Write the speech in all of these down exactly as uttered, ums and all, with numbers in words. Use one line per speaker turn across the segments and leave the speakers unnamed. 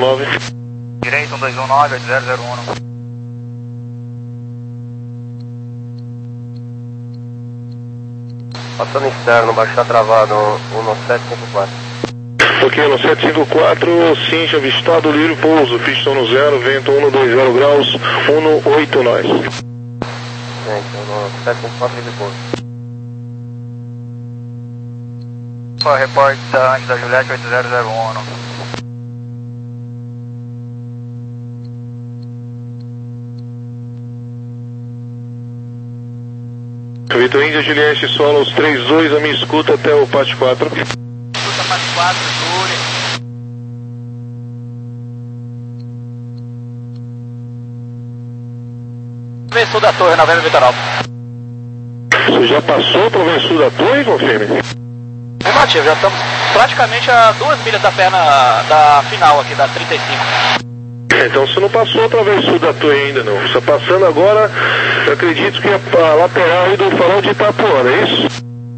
nove.
Direito um dois um nove, oito zero zero um.
Passando externo, baixar travado, um sete cinco quatro.
Ok, no sete cinco quatro, cincha, avistado, livre pouso, pista no zero, vento um dois zero graus, um oito nós.
Gente, no sete cinco quatro, livre pouso.
Reporte da antes da Juliette oito zero zero um.
Vitor Índia, Juliette, solo os três dois, a minha escuta até o P A T quatro.
Escuta P A T quatro, Júlia. Sul da torre, Novembro Litoral.
Você já passou para o sul da torre, confirme?
Afirmativo, já estamos praticamente a duas milhas da perna da final aqui, da trinta e cinco.
Então você não passou através do sul da torre ainda não. Você está passando agora, eu acredito que é a lateral aí do farol de Itapuã, é isso?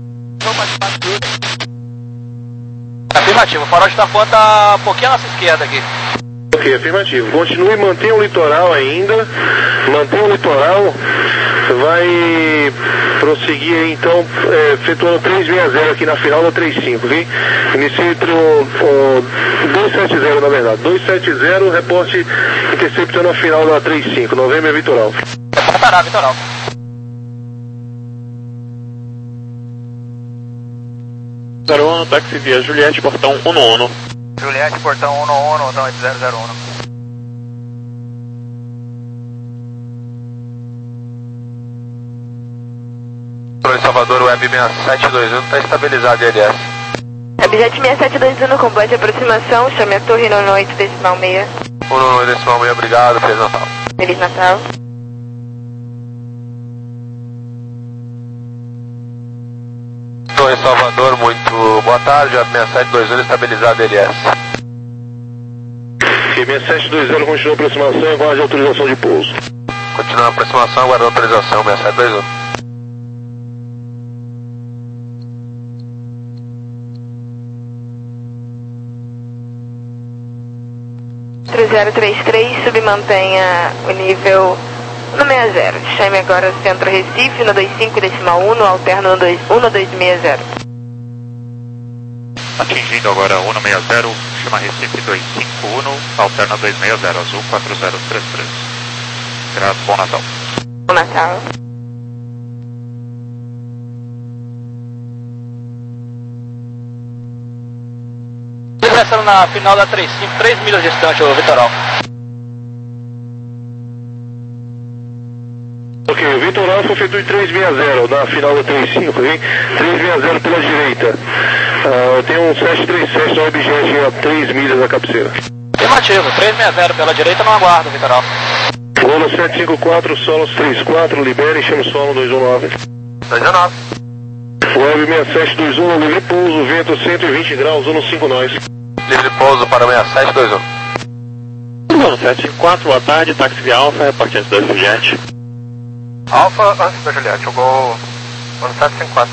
Afirmativo, o farol de Itapuã está um pouquinho à nossa esquerda aqui.
Ok, afirmativo. Continue, mantenha o litoral ainda, mantenha o litoral, vai prosseguir aí então, é, efetuando trezentos e sessenta aqui na final da trinta e cinco, ok? Inicia entre o, o duzentos e setenta na verdade, duzentos e setenta, reporte interceptando a final da trinta e cinco, Novembro é Litoral.
Pará, Litoral.
zero um, táxi via Juliette, portão um um.
Juliette, portão um um, então oito zero zero um.
Salvador, Web seis sete dois um, está estabilizado L S.
Webjet seis sete dois um no complete de aproximação, chame a torre no oito decimal seis.
um oito decimal seis, obrigado, Feliz Natal.
Feliz Natal.
Torre Salvador, muito boa tarde, Web seis sete dois um, estabilizado L S.
Ok, seis sete dois zero, continua a aproximação e aguarde autorização de pouso.
Continua a aproximação, aguarda autorização, seis sete dois um.
zero três três, submantenha o nível no sessenta. Chame agora o centro Recife no dois cinco decimal um, alterno no um dois seis zero.
Atingindo agora um sessenta, chama Recife dois cinco um, alterna dois seis zero, azul quatro zero três três. Graças, bom Natal.
Bom Natal.
Ingressando na final da trinta e cinco, três milhas distante, o Litoral.
Ok, o Litoral foi feito em trezentos e sessenta na final da trinta e cinco, hein? trezentos e sessenta pela direita. Uh, tem um sete três sete no Webjet a três milhas da cabeceira.
Afirmativo, trezentos e sessenta pela direita, não aguardo, Litoral.
Lolo sete cinco quatro, Solos trinta e quatro, libere e chame o solo dois um nove.
dois um nove.
Web seis sete dois um, livre pouso, vento cento e vinte graus, um cinco nós.
Livre pouso para seis sete dois um.
Lolo sete cinco quatro, boa tarde, táxi via Alfa, reporte antes da Juliette.
Alfa antes da Juliette, jogou no sete cinco quatro.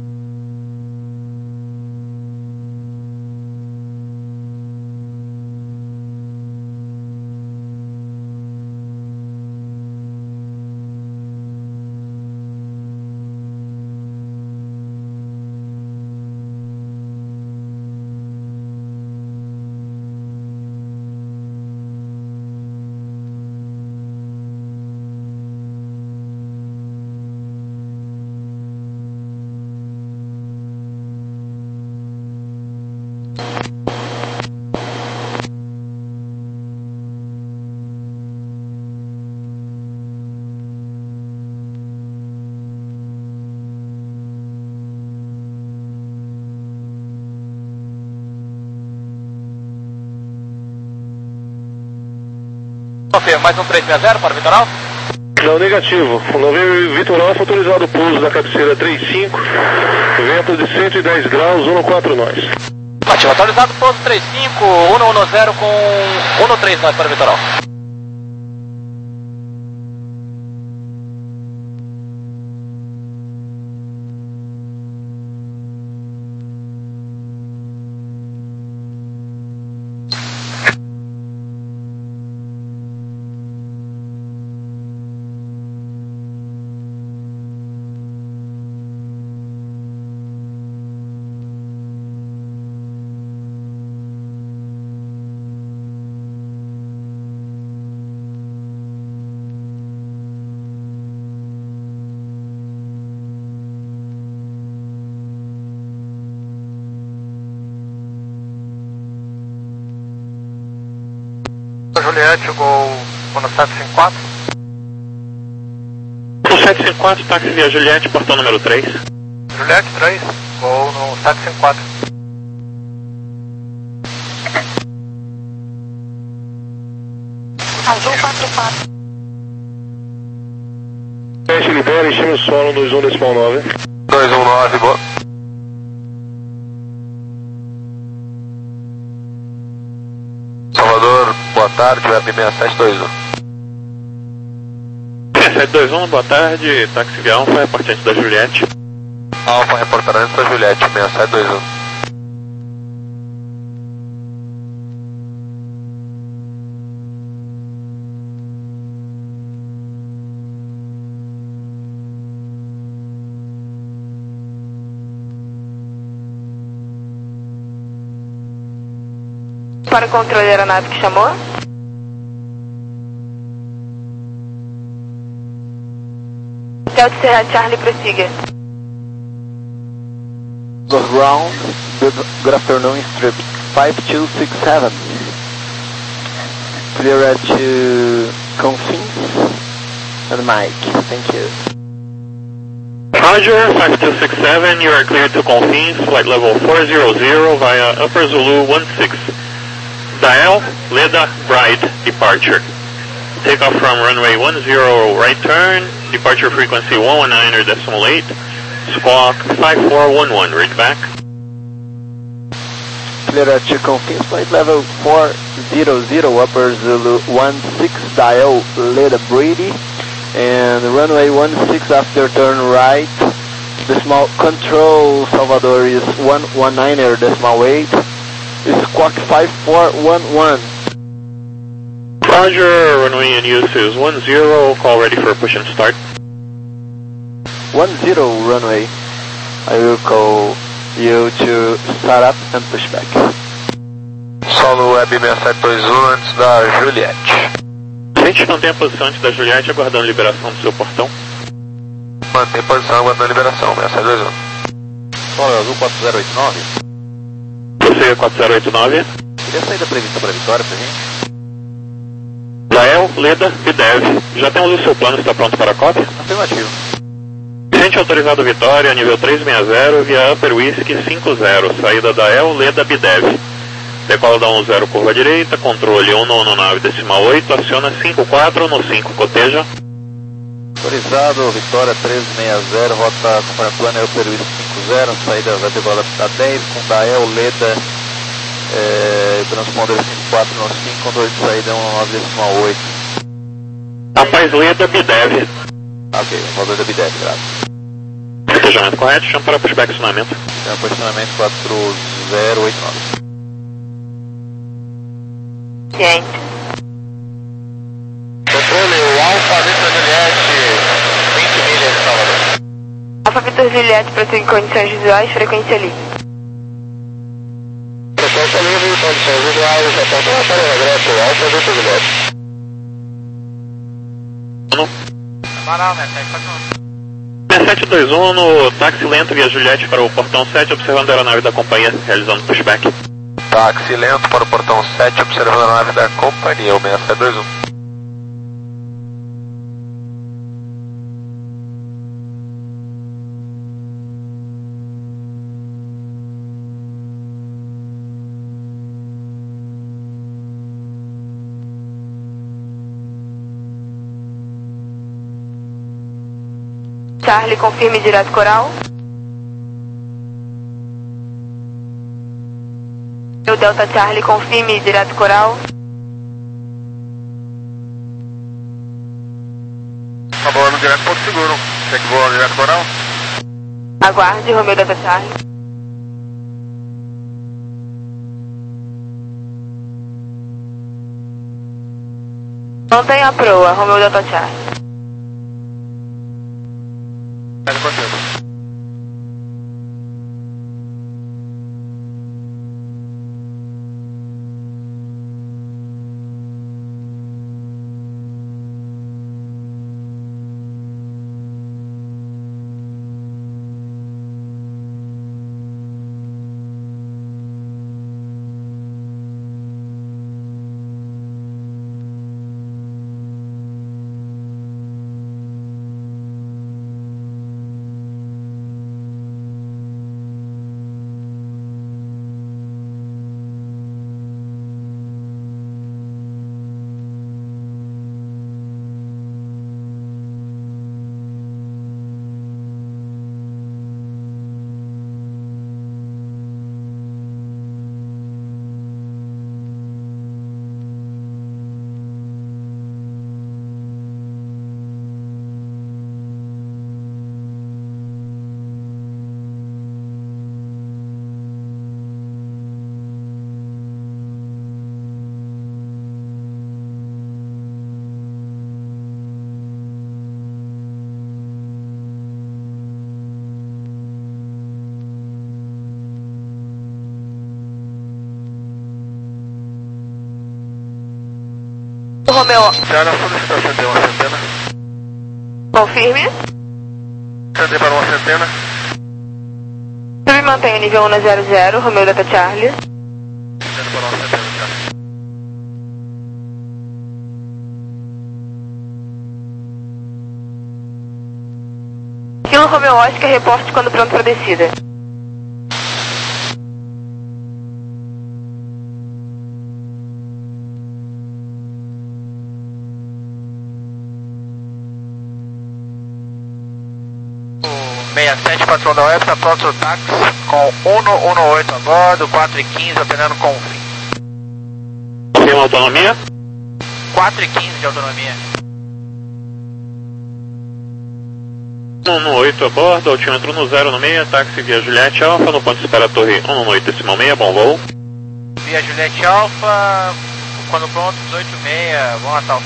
Confirma, mais um trezentos e sessenta para o Litoral?
Não, negativo. O Novembro Litoral foi autorizado o pouso da cabeceira trinta e cinco, vento de cento e dez graus, um quatro nós.
Ativo, atualizado pouso trinta e cinco, um um zero com um três nós para o Litoral.
Juliette, Gol no sete cinco quatro.
No sete cinco quatro, táxi via Juliette, portão número três.
Juliette três, Gol no sete cinco quatro.
Azul quatro quatro.
Teste libera, estima o solo dois um decimal nove.
dois um nove, boa. Salvador, boa tarde, web seis sete dois um.
seis sete dois um, boa tarde, táxi via Alfa, reportante da Juliette.
Alfa, reportante da Juliette, seis sete dois um.
Para o controle da aeronave que chamou. Delta Serra Charlie, prossiga.
Ground, good, good afternoon, strip five two six seven. Clear to Confins and Mike, thank you.
Roger, five two six seven, you are cleared to Confins, flight level four zero zero via Upper Zulu one six. Dial, Leda, Bride, departure. Takeoff from runway one zero, right turn, departure frequency one nineteen decimal eight, squawk five four one one, read back.
Clear to Confins, flight level four zero zero, Upper Zulu one six, dial, Leda, Brady, and runway one six after turn right, decimal control, Salvador is one nineteen decimal eight. Squawk five four one one.
Roger, runway in use is one zero, call ready for push and start.
one zero runway, I will call you to start up and push back.
Solo web seis sete dois um antes da Juliette.
Gente, mantém a posição antes da Juliette, aguardando liberação do seu portão.
Mantém posição, aguardando liberação, seis sete dois um.
Solo Azul quatro zero oito nove.
Você quatro zero oito nove.
Queria sair da prevista para a Vitória pra gente?
Lael, Leda, Bidev. Já temos o seu plano, está pronto para a cópia?
Afirmativo.
Gente autorizado Vitória, nível três seis zero, via Upper Whisky cinco zero, saída da El, Leda, Bidev. Decola da um zero, curva direita, controle um no nove decimal oito, aciona cinco quatro no cinco, coteja.
Autorizado, Vitória três seis zero, rota conforme plano é Upper Whisky cinco zero, saída vai decolar da dez, com Dael, Leda, é, transponder cinco quatro no cinco, controle de saída um nove decimal oito.
Rapaz, Leda, Bidev.
Ok, valor da Bidev, graças.
Cotejamento correto, chama para pushback acionamento.
Então, posicionamento quatro zero oito nove.
Ciente.
Controle, o Alfa Vitor Juliette, vinte milhas de Salvador.
Alfa Vitor Juliette, prossegue em condições visuais, frequência livre.
Frequência livre, condições visuais, aponta para o regresso, Alfa Vitor Juliette.
Não, né? Tá
seis sete dois um no táxi lento via Juliette para o portão sete, observando a aeronave da companhia, realizando pushback.
Táxi lento para o portão sete, observando a nave da companhia, o seis sete dois um.
Charlie, confirme direto coral. O Delta Charlie, confirme direto coral.
Tá voando direto Porto Seguro. Quer que voa direto coral?
Aguarde, Romeo Delta Charlie. Mantenha a proa, Romeo Delta Charlie.
Ele continua.
Romeo.
Senhora, solicita acender uma centena.
Confirme.
Acender para uma centena.
Submantenha nível um zero zero, Romeo Delta Charlie.
Acender para uma centena, Charlie.
Kilo Romeo Oscar, reporte quando pronto para descida.
sessenta e sete, patrão da Web, está pronto o táxi com cento e dezoito a bordo, quatro e quinze, operando com fim.
Confirma a autonomia?
quatro e quinze de autonomia.
cento e dezoito a bordo, altímetro no zero no meia, táxi via Juliette Alpha, no ponto de espera torre cento e dezoito decimal meia, bom voo.
Via Juliette Alpha, quando pronto, dezoito e meia, bom Natal.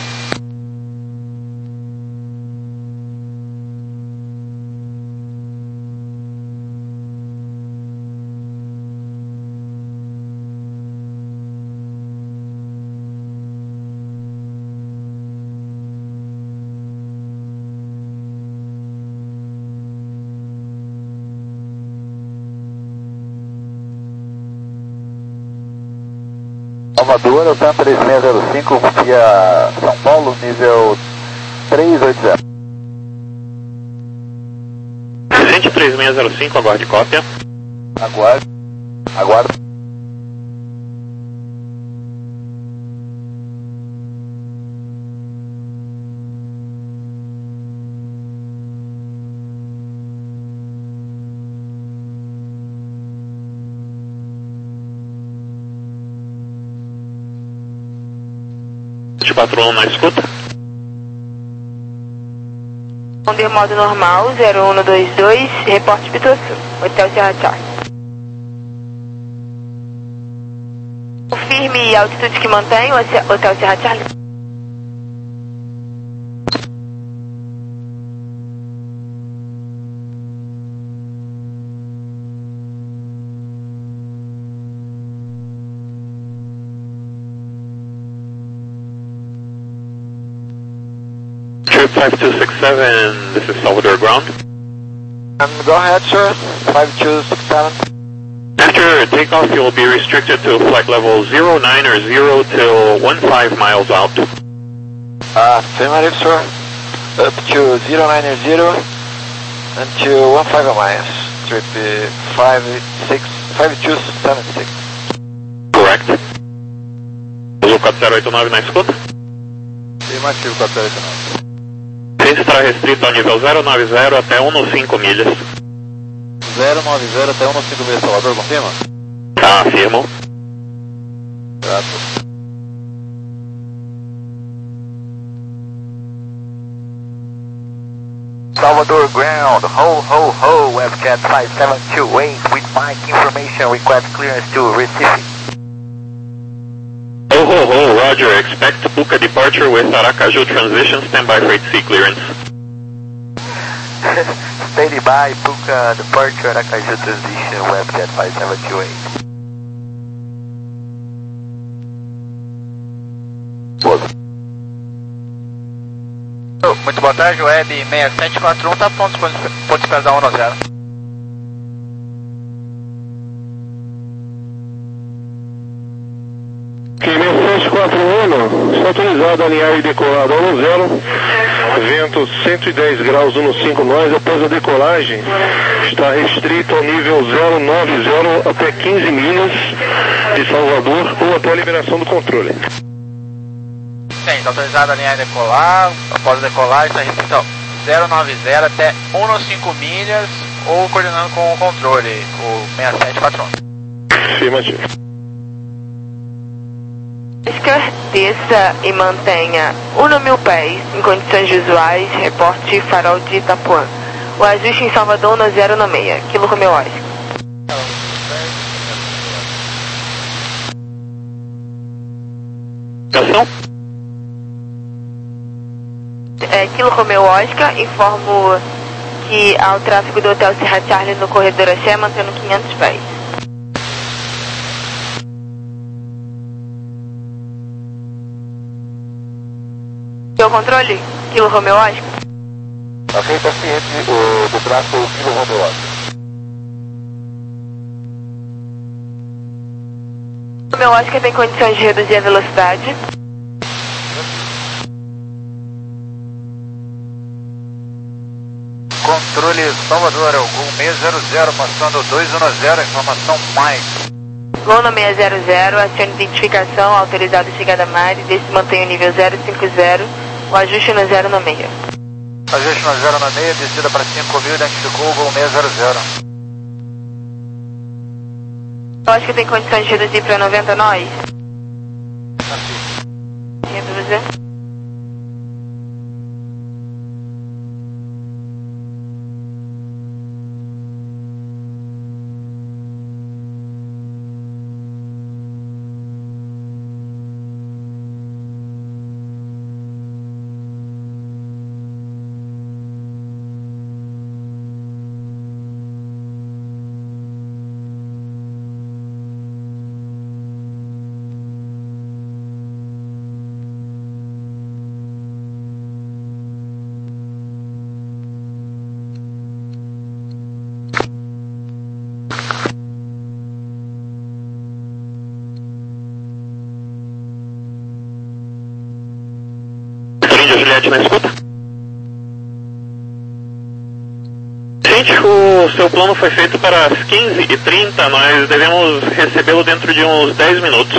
Salvador, eu tenho três seis zero cinco via São Paulo, nível três oito zero.
Presidente três seis zero cinco, aguarde cópia.
Aguardo. Aguardo.
De patrão na escuta.
Onder modo normal, zero um dois dois, reporte Pituaçu, Hotel Serra Charlie. Confirme a altitude que mantém, Hotel Serra Charlie.
Trip five two six seven, this is Salvador ground.
Um, go ahead, sir. five two six seven.
After takeoff, you will be restricted to flight level zero nine or zero till one five miles out.
Uh, affirmative, sir. Up to zero nine zero until one five miles. Trip uh, five six five two seven six.
Correct. Zulu quatro zero oito nove na escuta.
Afirmativo, quatro zero oito nove.
Ciência estará restrito ao nível zero nove zero até cento e cinco milhas.
zero nove zero até cento e cinco milhas, Salvador, confirma?
Tá, afirmo.
Grato. Salvador ground, ho ho ho, Webcat five seven two eight with mic information, request clearance to Recife.
Ho ho ho, roger, expect Puka departure with Aracaju transition, standby for eight C clearance.
Steady by, Puka departure, Aracaju transition, Webcat five seven two eight.
Oh, muito boa tarde, Web seis sete quatro um, tá pronto, pode esperar da um zero.
seis sete quatro um, está autorizado a alinhar e decolar da um zero, vento cento e dez graus cinco nós, após a decolagem está restrito ao nível zero nove zero até quinze milhas de Salvador ou até a liberação do controle.
Sim, está autorizado a alinhar e decolar, após decolar está restrito ao zero nove zero até cento e cinco milhas ou coordenando com o controle, o seis sete quatro um.
Afirmativo.
Desça e mantenha um mil pés em condições visuais, reporte farol de Itapuã. O ajuste em Salvador no zero no meia, Kilo Romeo Oscar.
Ação?
É, Kilo Romeo Oscar, informo que há o tráfego do Hotel Serra Charlie no corredor Axé, mantendo quinhentos pés. Seu controle, Kilo Romeo Oscar.
Ok, está ciente uh, do traço Kilo Romeo Oscar.
Romeo Oscar tem condições de reduzir a velocidade.
Controle Salvador, é o Gol seis zero zero, passando dois um zero, informação Mike.
Gol no seis zero zero, acione identificação, autorizado chegada a Mari, desse mantém o nível zero cinco zero, o ajuste no zero no meio.
Ajuste no zero no meio, descida para cinco mil, identificou o Gol seis zero zero.
Eu acho que tem condições de reduzir para noventa nós. Reduza.
Juliette na escuta. Gente, o seu plano foi feito para as quinze e trinta, nós devemos recebê-lo dentro de uns dez minutos.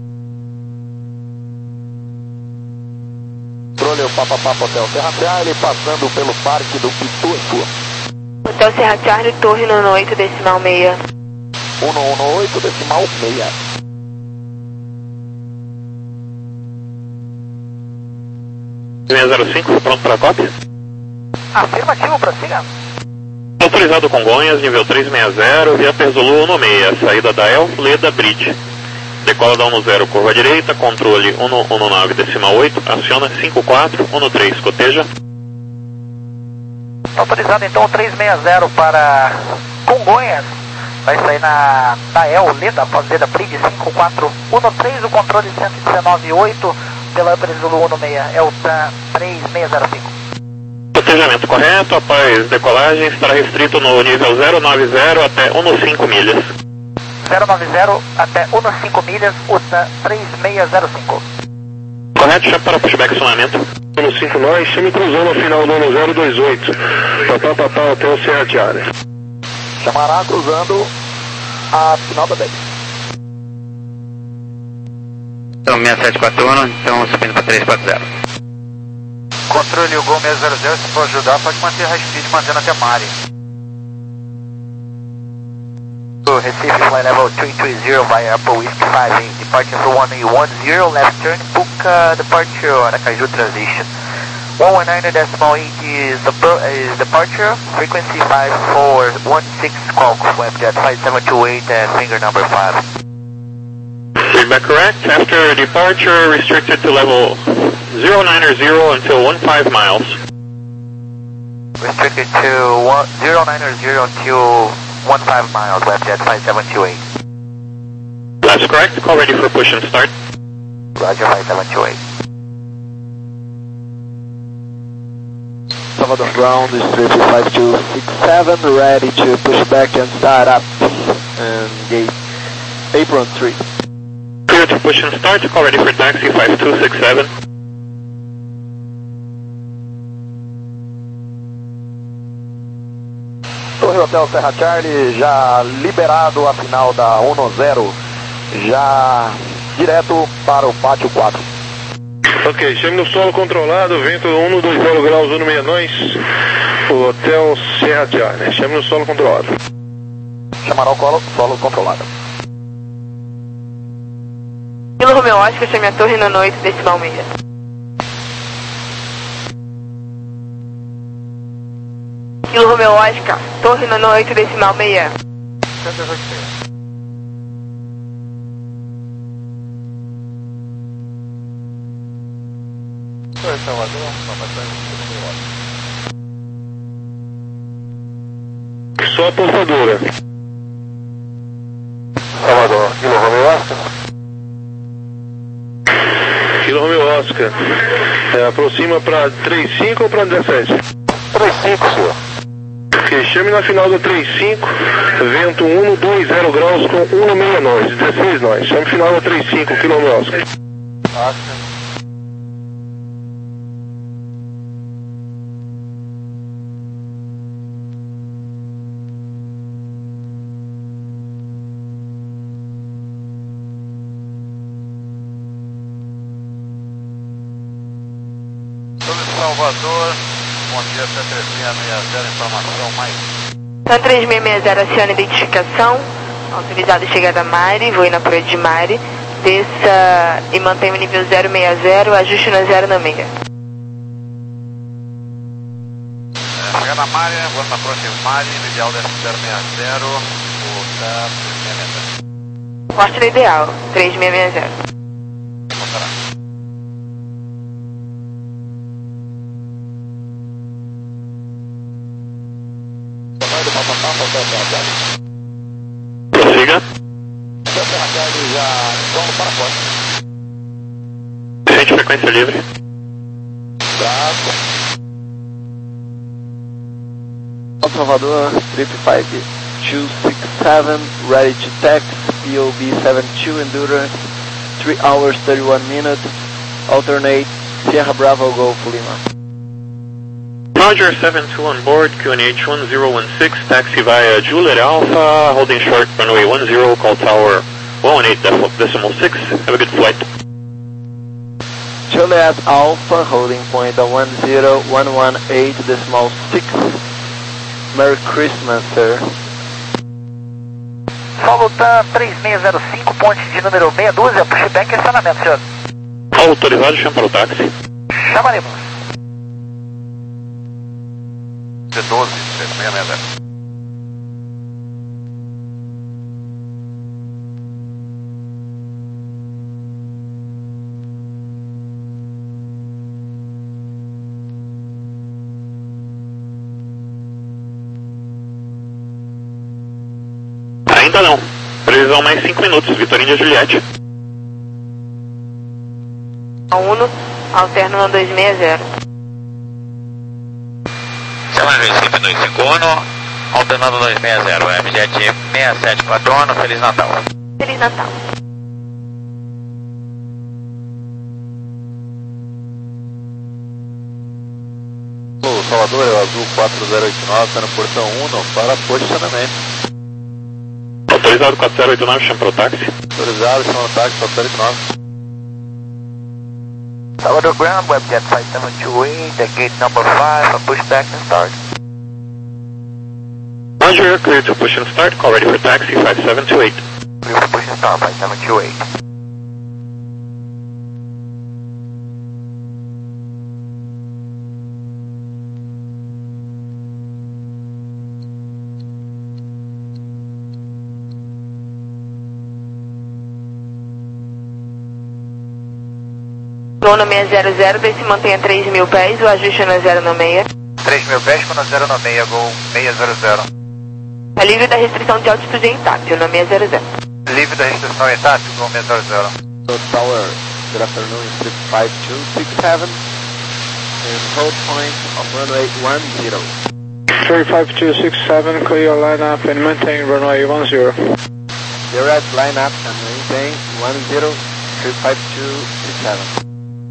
Controle o Papa Papa Hotel Serra Charlie, passando pelo Parque do Pituaçu.
Hotel Serra Charlie, torre no oito decimal meia.
um um oito decimal meia.
seis zero cinco, pronto para a cópia?
Afirmativo, prossiga.
Autorizado Congonhas, nível trezentos e sessenta, via Perzolu um seis, saída da El, Leda Bridge. Decola da um zero, curva direita, controle um um nove decimal oito, aciona cinco quatro um três, coteja.
Autorizado então o trezentos e sessenta para Congonhas. Vai sair na da El, Leda, após Leda Bridge cinco quatro um três, o controle cento e dezenove oito. Pela Upper Zulu um seis, é o três seis zero cinco.
Cotejamento correto, após decolagem estará restrito no nível zero nove zero até cinquenta milhas.
zero nove zero até cinquenta milhas, U T A três seis zero cinco.
Correto, chame para pushback acionamento.
No cinco nós, chame cruzando ao final do um zero dois oito. Papá, papá, até o Serra Charlie.
Chamará cruzando a final da dez.
Então seis sete quatro um, então subindo para três quatro zero.
Controle o Gol seis zero zero, se for ajudar, pode manter high speed, mantendo até Mari. Recife, fly level three three zero via Upper Whiskey five eight, departure for one eight one zero, left turn, book uh, departure on Aracaju transition. one nineteen decimal eight is, the, is departure, frequency five four one six, Qualcomm, Webjet five seven two eight, and finger number five.
Feedback correct. After departure, restricted to level zero nine zero until fifteen miles.
Restricted to zero nine zero until fifteen miles, Webjet five seven two eight.
That's correct. Call ready for push and start.
Roger, five seven two eight.
Salvador ground is three five two six seven, ready to push back and start up. And gate apron three.
Clear to push and start. Call ready for taxi five two six seven.
Torre Hotel Serra Charlie, já liberado a final da um zero, já direto para o pátio quatro.
Ok, chame no solo controlado, vento um dois zero graus, um seis nós, o Hotel Serra Charlie, chame no solo controlado.
Chamará o colo, solo controlado.
Kilo Romeo Oscar, chame a torre no oito decimal meia. Kilo Romeo Oscar, torre no oito decimal meia.
Só a portadora.
Salvador, Kilo Romeo Oscar.
Kilo Kilo Romeo Oscar. É, aproxima para trinta e cinco ou para dezessete?
trinta e cinco, senhor.
Ok, chame na final do trinta e cinco, vento um, dois zero graus com um no meio nós, dezesseis nós. Chame final do trinta e cinco, Kilo Romeo Oscar.
Oscar.
Salvador, bom dia, T três seis seis zero, informação mais.
Então, três seis seis zero, aciona identificação, autorizado chegada a Mari, vou ir na proa de Mari, desça e mantenha o nível zero seis zero, ajuste no zero no meia.
É, chegada a Mari, vou na proa de Mari, no ideal desce zero seis zero, voltar três seis seis zero.
Forte no ideal, três seis seis zero.
Prossiga. Gente, frequência livre.
Salvador, three five two six seven, ready to taxi, P O B seven two Endurance, three hours thirty-one minutes, alternate, Sierra Bravo Golf Lima.
Roger, seven two on board, Q N H one zero one six, taxi via Juliet Alpha, holding short runway one zero, call tower one one eight decimal six, have a good flight.
Juliet Alpha, holding point one zero one one eight decimal six, Merry Christmas, sir.
Solo tá três seis zero cinco, ponte de número meia dúzia, pushback e estacionamento, senhor.
Autorizado, chama para o táxi.
Chamaremos.
C doze, seis seis seis zero.
Ainda não. Previsão mais cinco minutos, Vitorino de Juliette.
Uno, alterno no dois seis zero.
Chama Recife dois cinco um, alternando dois seis zero, M J seis sete quatro um, Feliz Natal.
Feliz Natal.
Salvador, é o Azul quatro zero oito nove, está no portão um para posicionamento.
Autorizado quatro zero oito nove, chama para o táxi.
Autorizado, chama o táxi quatro zero oito nove.
Salvador Ground, Webjet five seven two eight, at gate number five, a pushback and start.
Roger, clear to push and start, call ready for taxi five seven two eight.
Clear for push and start, five seven two eight.
Luna seis zero zero, desce e mantenha três mil pés, o ajuste no zero no meia.
três mil pés com zero no meia, gol seis zero zero.
A livre da restrição de altitude em TAP, no seis zero zero.
Livre da restrição em TAP, gol seis zero zero.
Tower, good afternoon, three five two six seven, and hold point of runway one zero.
three five two six seven, clear line up and maintain runway one zero.
Direct line up and maintain one zero, three five two six seven.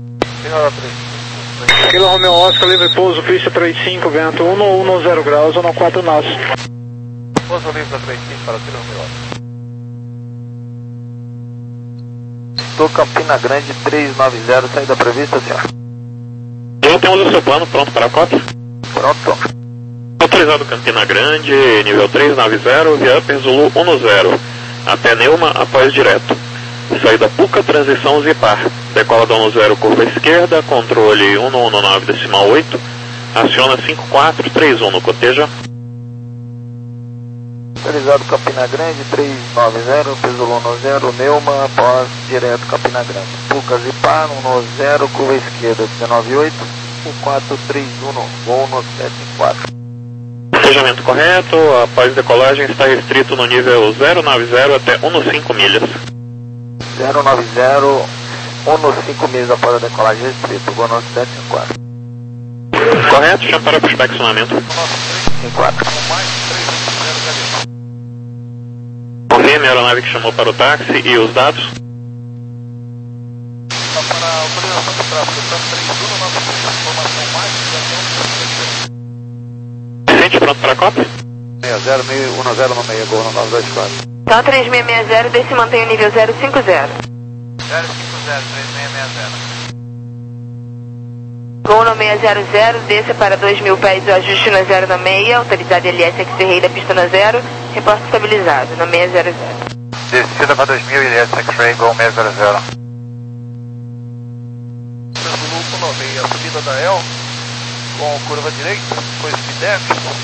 Kilo Romeo Oscar, livre pouso, pista trinta e cinco, vento um um zero graus, um quatro nós.
Pouso livre da trinta e cinco para o Kilo Romeo Oscar. Estou Campina Grande três nove zero, saída prevista, senhor.
Já temos o seu plano pronto para a cota?
Pronto.
Autorizado Campina Grande, nível três nove zero, via Upper Zulu um zero, até Neuma, após direto. Saída Puca, transição Zipar. Decola da um zero, curva esquerda, controle cento e dezenove decimal oito, aciona cinco quatro três um no coteja.
Autorizado Campina Grande três nove zero, Peso um zero, Neuma, após direto Campina Grande. Puca Zipar, um zero, curva esquerda dezenove oito, cinco quatro três um, voo no sete quatro.
Cotejamento correto, após decolagem está restrito no nível zero nove zero até um cinco milhas.
zero nove zero, um cinco milhas após a decolagem restrito, Gol nosso sete cinco quatro.
Correto, chama para prospeccionamento.
cinco quatro.
Confirme a aeronave que chamou para o táxi e os dados.
Para a autorização de tráfego, estamos três um nove três, informação mais,
Vicente, pronto para a cópia?
seis zero um zero no meio, Gol no nove dois quatro.
Então três seis seis zero, desce e mantém o nível zero cinco zero.
zero cinco zero, três seis seis zero.
Gol no seis zero zero, desça para dois mil pés, o ajuste no zero na meia, autoridade L S X-Ray da pista no zero, reporte estabilizado, no seis zero zero.
Descida para dois mil, L S X-Ray, Gol seis zero zero. Zulu nove, a subida da E L, com curva direita, depois Fidec.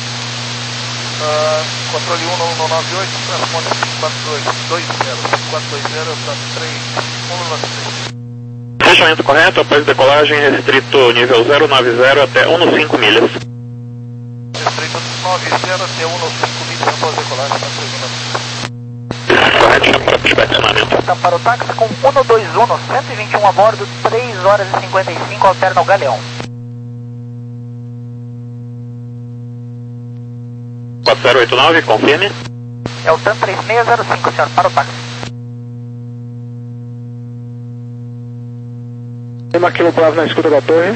Uh, controle um no nove oito, transponder cinco quatro dois dois zero, cinco quatro dois zero, três um nove três.
Fechamento correto, após decolagem restrito nível zero nove zero até um cinco milhas.
Restrito nove zero até um cinco milhas após decolagem, para três
Correto, chama para prospeccionamento.
Está para o táxi com um dois um, cento e vinte e um a bordo, três horas e cinquenta e cinco, alterna o Galeão.
quatro zero oito nove, confirme.
É o TAM três seis zero cinco, senhor, para o táxi.
Lima Kilo Bravo na escuta da torre.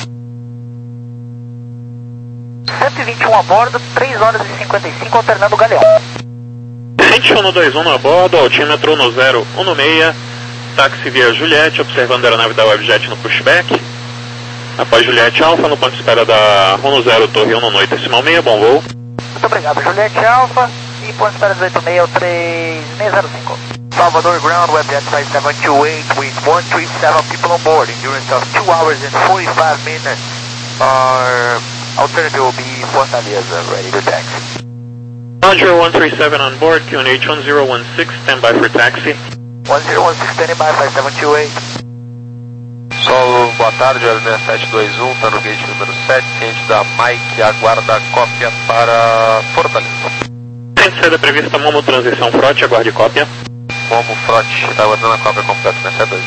cento e vinte e um a bordo, três horas e cinquenta e cinco, alternando o Galeão.
Vicente um dois um a bordo, altímetro no zero um seis, táxi via Juliette, observando a aeronave da Webjet no pushback. Após Juliette Alpha, no ponto de espera da um zero, torre um oito decimal seis, bom voo.
Muito obrigado, Juliette Alpha e ponto de espera dezoito seis, o três seis zero cinco. Salvador Ground, Webjet Flight seven two eight with one three seven people on board. Endurance of two hours and forty-five minutes. Our alternative will be Fortaleza, ready to taxi.
Roger, one three seven on board, Q N H one zero one six, stand by for taxi.
one zero one six, standing by, Flight seven two eight.
Solo, boa tarde, L seis sete dois um, está no gate número sete, ciente da Mike, aguarda a cópia para Fortaleza.
Ciente saída prevista, Momo, transição Frote, aguarde cópia.
Momo Frote, está aguardando a cópia completa, L seis sete dois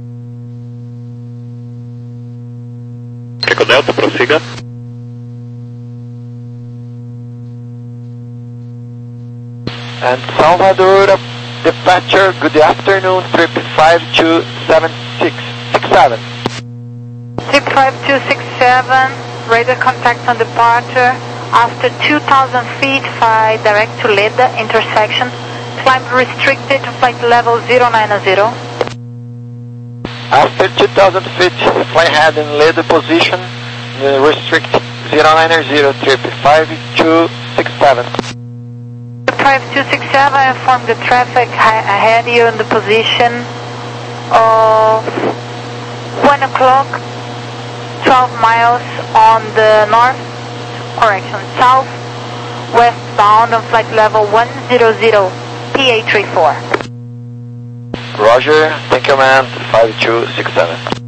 um.
Eco Delta, prossiga.
And Salvador departure, good afternoon, trip five two seven six six seven.
Trip five two six seven, radar contact on departure. After two thousand feet, fly direct to Leda intersection. Climb restricted to flight level zero nine zero.
After two thousand feet, fly ahead in Leda position, uh, restrict zero nine zero, trip five two six seven.
five two six seven, inform the traffic ahead you in the position of one o'clock, twelve miles on the north, correction, south, westbound on flight level one zero zero, P A three four.
Roger, thank you man, five two six seven.